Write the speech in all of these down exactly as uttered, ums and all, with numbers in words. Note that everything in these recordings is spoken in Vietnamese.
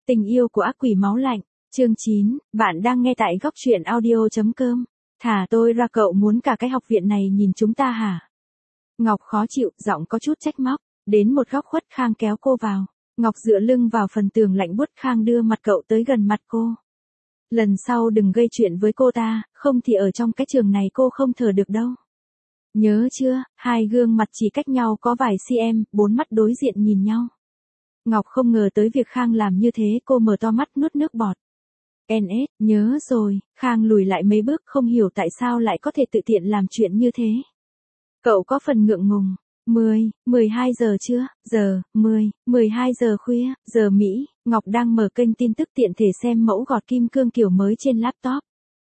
Tình yêu của ác quỷ máu lạnh, chương chín, bạn đang nghe tại góc truyện audio.com. Thả tôi ra, cậu muốn cả cái học viện này nhìn chúng ta hả? Ngọc khó chịu, giọng có chút trách móc, đến một góc khuất Khang kéo cô vào. Ngọc dựa lưng vào phần tường lạnh buốt, Khang đưa mặt cậu tới gần mặt cô. Lần sau đừng gây chuyện với cô ta, không thì ở trong cái trường này cô không thở được đâu. Nhớ chưa? Hai gương mặt chỉ cách nhau có vài cm, bốn mắt đối diện nhìn nhau. Ngọc không ngờ tới việc Khang làm như thế, cô mở to mắt nuốt nước bọt. en ét, nhớ rồi. Khang lùi lại mấy bước, không hiểu tại sao lại có thể tự tiện làm chuyện như thế. Cậu có phần ngượng ngùng. mười, mười hai giờ chưa? Giờ, mười, mười hai giờ khuya, giờ Mỹ. Ngọc đang mở kênh tin tức tiện thể xem mẫu gọt kim cương kiểu mới trên laptop.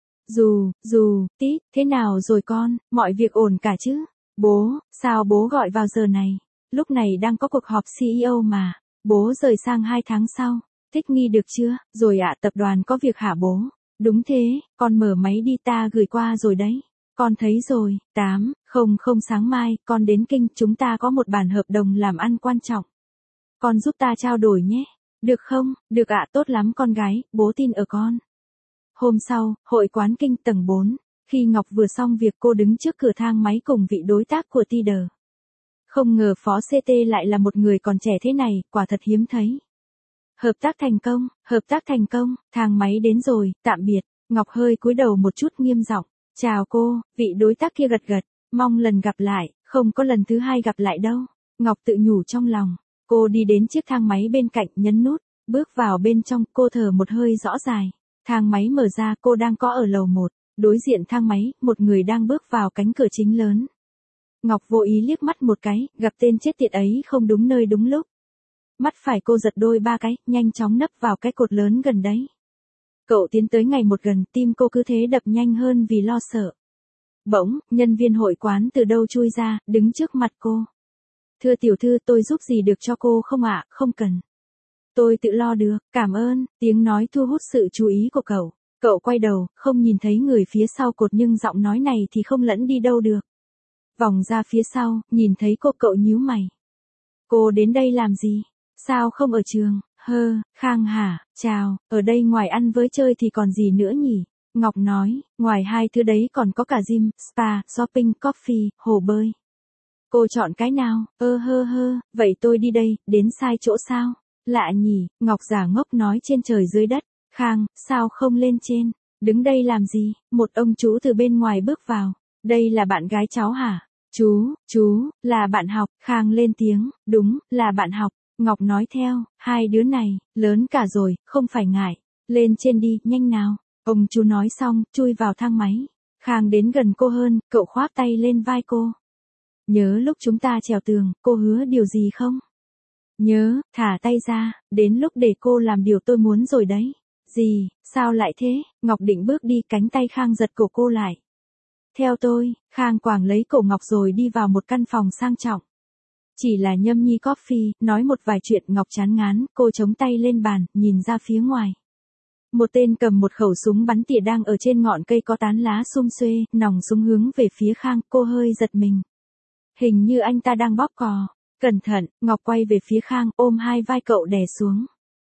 Dù, dù, tít, thế nào rồi con, mọi việc ổn cả chứ? Bố, sao bố gọi vào giờ này? Lúc này đang có cuộc họp xê e ô mà. Bố rời sang hai tháng sau. Thích nghi được chưa? Rồi ạ, tập đoàn có việc hả bố? Đúng thế, con mở máy đi, ta gửi qua rồi đấy. Con thấy rồi. Tám, không không sáng mai, con đến kinh, chúng ta có một bản hợp đồng làm ăn quan trọng. Con giúp ta trao đổi nhé. Được không? Được ạ, tốt lắm con gái, bố tin ở con. Hôm sau, hội quán kinh tầng bốn. Khi Ngọc vừa xong việc, cô đứng trước cửa thang máy cùng vị đối tác của Tider. Không ngờ phó xê tê lại là một người còn trẻ thế này, quả thật hiếm thấy. Hợp tác thành công, hợp tác thành công, thang máy đến rồi, tạm biệt. Ngọc hơi cúi đầu một chút, nghiêm giọng. Chào cô, vị đối tác kia gật gật, mong lần gặp lại, không có lần thứ hai gặp lại đâu. Ngọc tự nhủ trong lòng. Cô đi đến chiếc thang máy bên cạnh, nhấn nút, bước vào bên trong, cô thở một hơi rõ dài. Thang máy mở ra, cô đang có ở lầu một, đối diện thang máy, một người đang bước vào cánh cửa chính lớn. Ngọc vô ý liếc mắt một cái, gặp tên chết tiệt ấy không đúng nơi đúng lúc. Mắt phải cô giật đôi ba cái, nhanh chóng nấp vào cái cột lớn gần đấy. Cậu tiến tới ngày một gần, tim cô cứ thế đập nhanh hơn vì lo sợ. Bỗng, nhân viên hội quán từ đâu chui ra, đứng trước mặt cô. Thưa tiểu thư, tôi giúp gì được cho cô không ạ? Không cần. Tôi tự lo được, cảm ơn. Tiếng nói thu hút sự chú ý của cậu. Cậu quay đầu, không nhìn thấy người phía sau cột, nhưng giọng nói này thì không lẫn đi đâu được. Vòng ra phía sau, nhìn thấy cô, cậu nhíu mày. Cô đến đây làm gì? Sao không ở trường? Hơ, Khang hả? Chào, ở đây ngoài ăn với chơi thì còn gì nữa nhỉ? Ngọc nói, ngoài hai thứ đấy còn có cả gym, spa, shopping, coffee, hồ bơi. Cô chọn cái nào? Ơ hơ hơ, vậy tôi đi đây, đến sai chỗ sao? Lạ nhỉ, Ngọc giả ngốc nói trên trời dưới đất. Khang, sao không lên trên? Đứng đây làm gì? Một ông chú từ bên ngoài bước vào. Đây là bạn gái cháu hả? Chú, chú, là bạn học. Khang lên tiếng, đúng, là bạn học. Ngọc nói theo, hai đứa này, lớn cả rồi, không phải ngại. Lên trên đi, nhanh nào. Ông chú nói xong, chui vào thang máy. Khang đến gần cô hơn, cậu khoác tay lên vai cô. Nhớ lúc chúng ta trèo tường, cô hứa điều gì không? Nhớ, thả tay ra, đến lúc để cô làm điều tôi muốn rồi đấy. Gì, sao lại thế? Ngọc định bước đi, cánh tay Khang giật cổ cô lại. Theo tôi. Khang quàng lấy cổ Ngọc rồi đi vào một căn phòng sang trọng. Chỉ là nhâm nhi coffee, nói một vài chuyện. Ngọc chán ngán, cô chống tay lên bàn, nhìn ra phía ngoài. Một tên cầm một khẩu súng bắn tỉa đang ở trên ngọn cây có tán lá sum xuê, nòng súng hướng về phía Khang, cô hơi giật mình. Hình như anh ta đang bóp cò. Cẩn thận, Ngọc quay về phía Khang, ôm hai vai cậu đè xuống.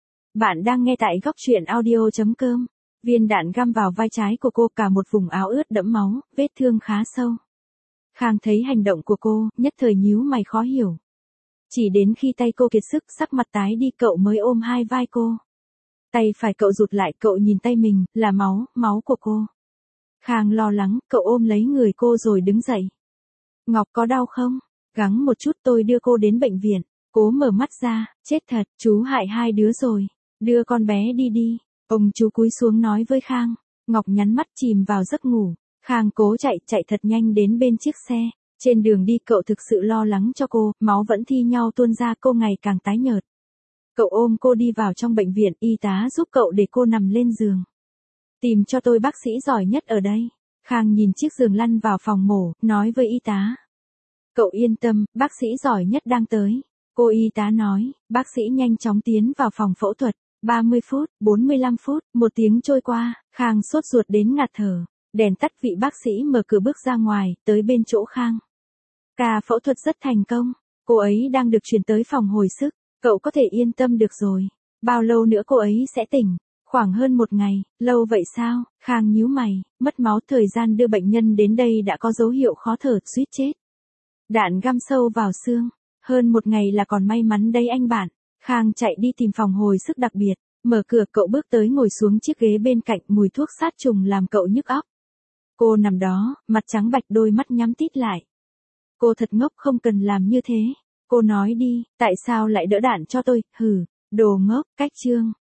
Bạn đang nghe tại góc truyện audio.com. Viên đạn găm vào vai trái của cô, cả một vùng áo ướt đẫm máu, vết thương khá sâu. Khang thấy hành động của cô, nhất thời nhíu mày khó hiểu. Chỉ đến khi tay cô kiệt sức, sắc mặt tái đi, cậu mới ôm hai vai cô. Tay phải cậu rụt lại, cậu nhìn tay mình, là máu, máu của cô. Khang lo lắng, cậu ôm lấy người cô rồi đứng dậy. Ngọc có đau không? Gắng một chút, tôi đưa cô đến bệnh viện. Cố mở mắt ra, chết thật, chú hại hai đứa rồi. Đưa con bé đi đi. Ông chú cúi xuống nói với Khang. Ngọc nhắm mắt chìm vào giấc ngủ. Khang cố chạy, chạy thật nhanh đến bên chiếc xe. Trên đường đi cậu thực sự lo lắng cho cô, máu vẫn thi nhau tuôn ra, cô ngày càng tái nhợt. Cậu ôm cô đi vào trong bệnh viện, y tá giúp cậu để cô nằm lên giường. Tìm cho tôi bác sĩ giỏi nhất ở đây. Khang nhìn chiếc giường lăn vào phòng mổ, nói với y tá. Cậu yên tâm, bác sĩ giỏi nhất đang tới. Cô y tá nói, bác sĩ nhanh chóng tiến vào phòng phẫu thuật. ba mươi phút, bốn mươi lăm phút, một tiếng trôi qua, Khang sốt ruột đến ngạt thở. Đèn tắt, vị bác sĩ mở cửa bước ra ngoài, tới bên chỗ Khang. Ca phẫu thuật rất thành công, cô ấy đang được chuyển tới phòng hồi sức, cậu có thể yên tâm được rồi. Bao lâu nữa cô ấy sẽ tỉnh? Khoảng hơn một ngày, lâu vậy sao? Khang nhíu mày, mất máu, thời gian đưa bệnh nhân đến đây đã có dấu hiệu khó thở, suýt chết. Đạn găm sâu vào xương. Hơn một ngày là còn may mắn đấy anh bạn. Khang chạy đi tìm phòng hồi sức đặc biệt. Mở cửa, cậu bước tới ngồi xuống chiếc ghế bên cạnh, mùi thuốc sát trùng làm cậu nhức óc. Cô nằm đó, mặt trắng bạch, đôi mắt nhắm tít lại. Cô thật ngốc, không cần làm như thế. Cô nói đi, tại sao lại đỡ đạn cho tôi? Hừ, đồ ngốc. Cách chương